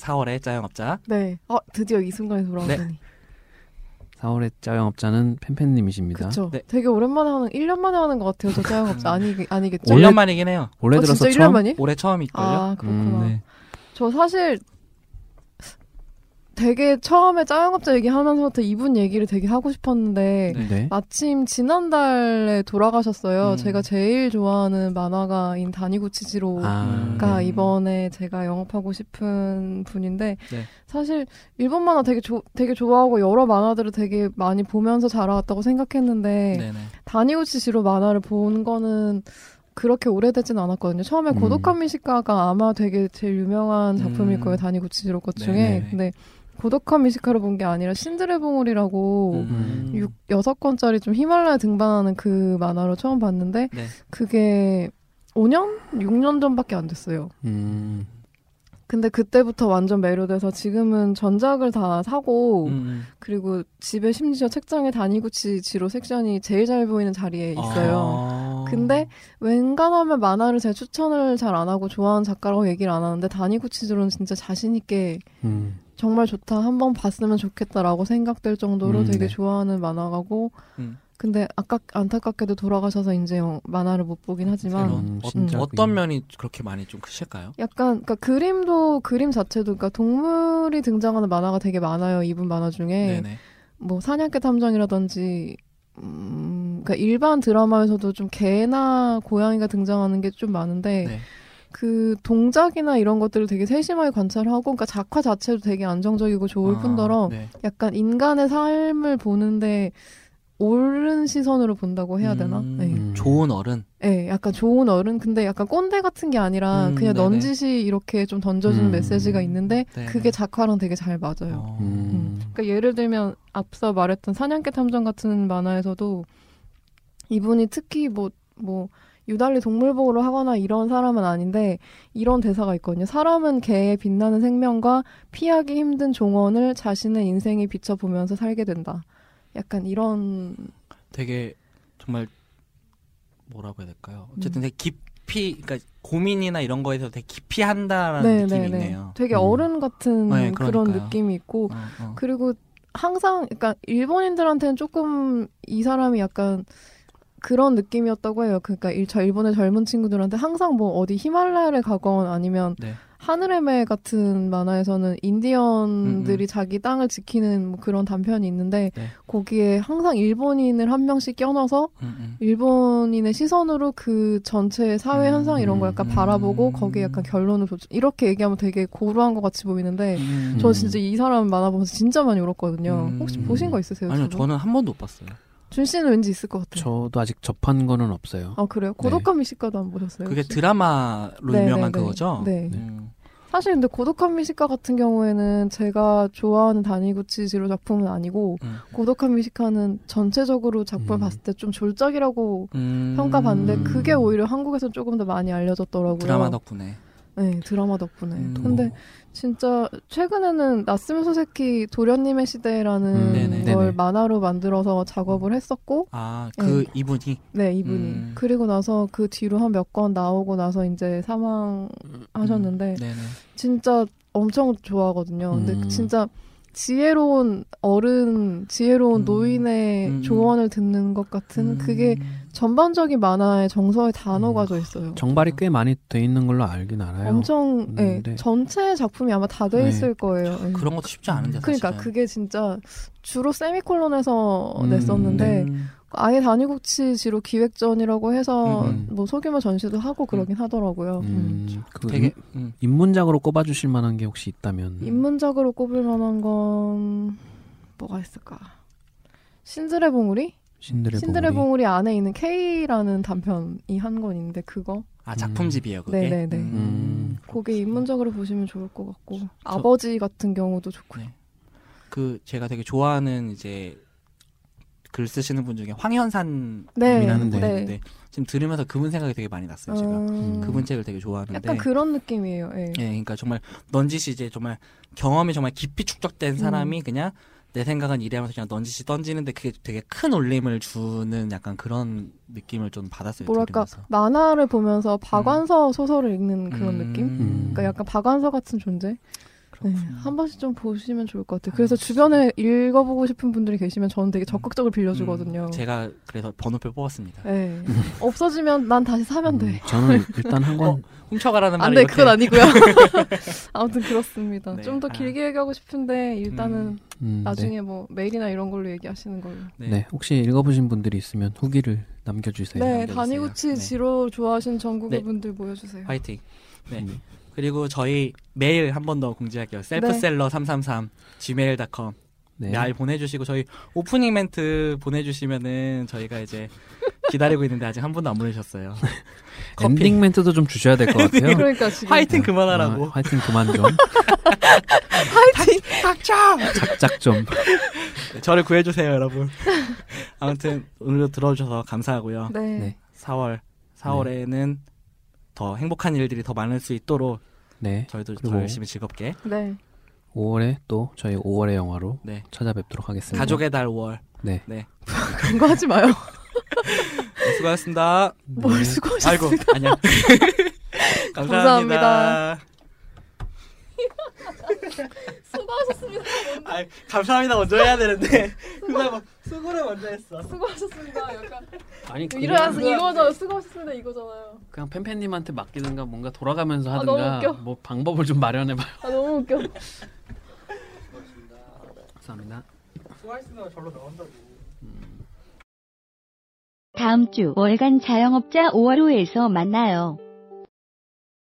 4월의 짜영업자. 네. 드디어 이 순간에 돌아오다니. 네. 4월의 짜영업자는 팬팬님이십니다. 그쵸. 네. 되게 오랜만에 1년 만에 하는 것 같아요. 저 짜영업자 아니겠죠? 1년 만이긴 해요. 올해 들어서 진짜 처음? 1년 만이? 올해 처음일걸요? 아, 그렇구나. 네. 저 사실 되게 처음에 짜영업자 얘기하면서부터 이분 얘기를 되게 하고 싶었는데 네. 마침 지난달에 돌아가셨어요. 제가 제일 좋아하는 만화가인 다니구치 지로가 이번에 제가 영업하고 싶은 분인데 네. 사실 일본 만화 되게 좋아하고 여러 만화들을 되게 많이 보면서 자라왔다고 생각했는데 네네. 다니구치 지로 만화를 본 거는 그렇게 오래되진 않았거든요. 처음에 고독한 미식가가 아마 되게 제일 유명한 작품일 거예요. 다니구치 지로 것 중에. 네네네. 근데 고독한 미식가를 본 게 아니라 신들의 봉우리라고 6권짜리 좀 히말라야 등반하는 그 만화로 처음 봤는데 네. 그게 5년? 6년 전밖에 안 됐어요. 근데 그때부터 완전 매료돼서 지금은 전작을 다 사고 그리고 집에 심지어 책장에 다니구치 지로 섹션이 제일 잘 보이는 자리에 있어요. 근데 웬간하면 만화를 제 추천을 잘 안 하고 좋아하는 작가라고 얘기를 안 하는데 다니구치 지로는 진짜 자신 있게 정말 좋다. 한번 봤으면 좋겠다라고 생각될 정도로 되게 네. 좋아하는 만화가고 근데 안타깝게도 돌아가셔서 이제 만화를 못 보긴 하지만 어떤 면이 그렇게 많이 좀 크실까요? 약간 그러니까 그림 자체도 그러니까 동물이 등장하는 만화가 되게 많아요. 이분 만화 중에 네네. 뭐 사냥개 탐정이라든지 그러니까 일반 드라마에서도 좀 개나 고양이가 등장하는 게 좀 많은데 네. 그 동작이나 이런 것들을 되게 세심하게 관찰하고 그러니까 작화 자체도 되게 안정적이고 좋을 뿐더러 네. 약간 인간의 삶을 보는데 옳은 시선으로 본다고 해야 되나? 네. 좋은 어른? 네, 약간 좋은 어른? 근데 약간 꼰대 같은 게 아니라 그냥 네네. 넌지시 이렇게 좀 던져주는 메시지가 있는데 네네. 그게 작화랑 되게 잘 맞아요. 그러니까 예를 들면 앞서 말했던 사냥개 탐정 같은 만화에서도 이분이 특히 뭐 유달리 동물보호를 하거나 이런 사람은 아닌데 이런 대사가 있거든요. 사람은 개의 빛나는 생명과 피하기 힘든 종언을 자신의 인생에 비춰보면서 살게 된다. 약간 이런 되게 정말 뭐라고 해야 될까요? 어쨌든 되게 깊이 그러니까 고민이나 이런 거에서 되게 깊이 한다라는 느낌이 있네요. 되게 어른 같은 네, 그런 그러니까요. 느낌이 있고 그리고 항상 그러니까 일본인들한테는 조금 이 사람이 약간 그런 느낌이었다고 해요. 그러니까 저 일본의 젊은 친구들한테 항상 뭐 어디 히말라야를 가건 아니면 네. 하늘의 매 같은 만화에서는 인디언들이 자기 땅을 지키는 뭐 그런 단편이 있는데 네. 거기에 항상 일본인을 한 명씩 껴넣어서 일본인의 시선으로 그 전체 사회 현상 이런 걸 약간 바라보고 거기에 약간 결론을 이렇게 얘기하면 되게 고루한 것 같이 보이는데 저 진짜 이 사람 만화 보면서 진짜 많이 울었거든요. 혹시 보신 거 있으세요? 아니요. 저도? 저는 한 번도 못 봤어요. 준 씨는 왠지 있을 것 같아요. 저도 아직 접한 거는 없어요. 아 그래요? 고독한 미식가도 안 보셨어요? 그게 혹시? 드라마로 유명한 그거죠? 네. 사실 근데 고독한 미식가 같은 경우에는 제가 좋아하는 다니구치 지로 작품은 아니고 고독한 미식가는 전체적으로 작품을 봤을 때 좀 졸작이라고 평가받는데 그게 오히려 한국에서 조금 더 많이 알려졌더라고요. 드라마 덕분에. 네, 드라마 덕분에. 근데 진짜 최근에는 나스미 소세키 도련님의 시대라는 네네. 걸 네네. 만화로 만들어서 작업을 했었고 아, 이분이? 네, 이분이. 그리고 나서 그 뒤로 한 몇 권 나오고 나서 이제 사망하셨는데 네네. 진짜 엄청 좋아하거든요. 근데 진짜 지혜로운 어른, 지혜로운 노인의 조언을 듣는 것 같은 그게 전반적인 만화에 정서에 다 녹아져 있어요. 정발이 꽤 많이 돼 있는 걸로 알긴 알아요. 엄청 전체 작품이 아마 다 돼 있을 거예요. 네. 그런 것도 쉽지 않은데 그러니까 사실은. 그게 진짜 주로 세미콜론에서 냈었는데 아예 다니구치 지로 기획전이라고 해서 뭐 소규모 전시도 하고 그러긴 하더라고요. 그 되게 입문작으로 꼽아주실 만한 게 혹시 있다면? 입문작으로 꼽을 만한 건 뭐가 있을까? 신들의 봉우리? 신들의 봉우리 안에 있는 K라는 단편이 한 권 있는데 그거? 아, 작품집이에요 그게? 네네네. 그게 입문작으로 보시면 좋을 것 같고 아버지 같은 경우도 좋고요. 네. 그 제가 되게 좋아하는 이제 글 쓰시는 분 중에 황현산님이라는 분이 있는데 지금 들으면서 그분 생각이 되게 많이 났어요. 제가 그분 책을 되게 좋아하는데 약간 그런 느낌이에요. 네. 네, 그러니까 정말 넌지시 이제 정말 경험이 정말 깊이 축적된 사람이 그냥 내 생각은 이래하면서 그냥 넌지시 던지는데 그게 되게 큰 울림을 주는 약간 그런 느낌을 좀 받았어요. 뭐랄까 들으면서. 만화를 보면서 박완서 소설을 읽는 그런 느낌? 그러니까 약간 박완서 같은 존재? 네, 한 번씩 좀 보시면 좋을 것 같아요. 그래서 주변에 읽어보고 싶은 분들이 계시면 저는 되게 적극적으로 빌려주거든요. 제가 그래서 번호표 뽑았습니다. 네. 없어지면 난 다시 사면 돼. 저는 일단 한 권 훔쳐가라는 말이 안 돼, 그건 아니고요. 아무튼 그렇습니다. 네. 좀 더 길게 얘기하고 싶은데 일단은 나중에 네. 뭐 메일이나 이런 걸로 얘기하시는 걸로. 네. 혹시 읽어보신 분들이 있으면 후기를 남겨주세요. 네, 남겨주세요. 다니구치 네. 지로 좋아하시는 전국의 네. 분들 모여주세요. 화이팅. 네. 그리고 저희 메일 한 번 더 공지할게요. selfseller333 gmail.com 네. 메일 보내주시고 저희 오프닝 멘트 보내주시면은 저희가 이제 기다리고 있는데 아직 한 분도 안 보내셨어요. 엔딩 멘트도 좀 주셔야 될 것 같아요. 그러니까 지금 화이팅 그만하라고. 화이팅 그만 좀. 화이팅 닥쳐. 작작 좀. 저를 구해주세요, 여러분. 아무튼 오늘도 들어주셔서 감사하고요. 네. 네. 4월에는 더 행복한 일들이 더 많을 수 있도록 네. 저희도 그리고 더 열심히 즐겁게. 네. 5월에 또 저희 5월의 영화로 네. 찾아뵙도록 하겠습니다. 가족의 달 5월. 네. 네. 그런 거 하지 마요. 네, 수고하셨습니다. 뭘 수고하셨습니다. 아이고, 아니야. 감사합니다. 수고하셨습니다. 아, 감사합니다 먼저 해야 되는데 수고를 먼저 했어. 수고하셨습니다. 약간 아니 일어나서 이거잖아. 수고하셨습니다. 이거잖아요. 그냥 팬팬님한테 맡기든가 뭔가 돌아가면서 아, 너무 하든가 웃겨. 뭐 방법을 좀 마련해봐요. 아 너무 웃겨. 감사합니다. 수고하셨습니다. 절로 나온다고. 다음 주 월간 자영업자 5월호에서 만나요.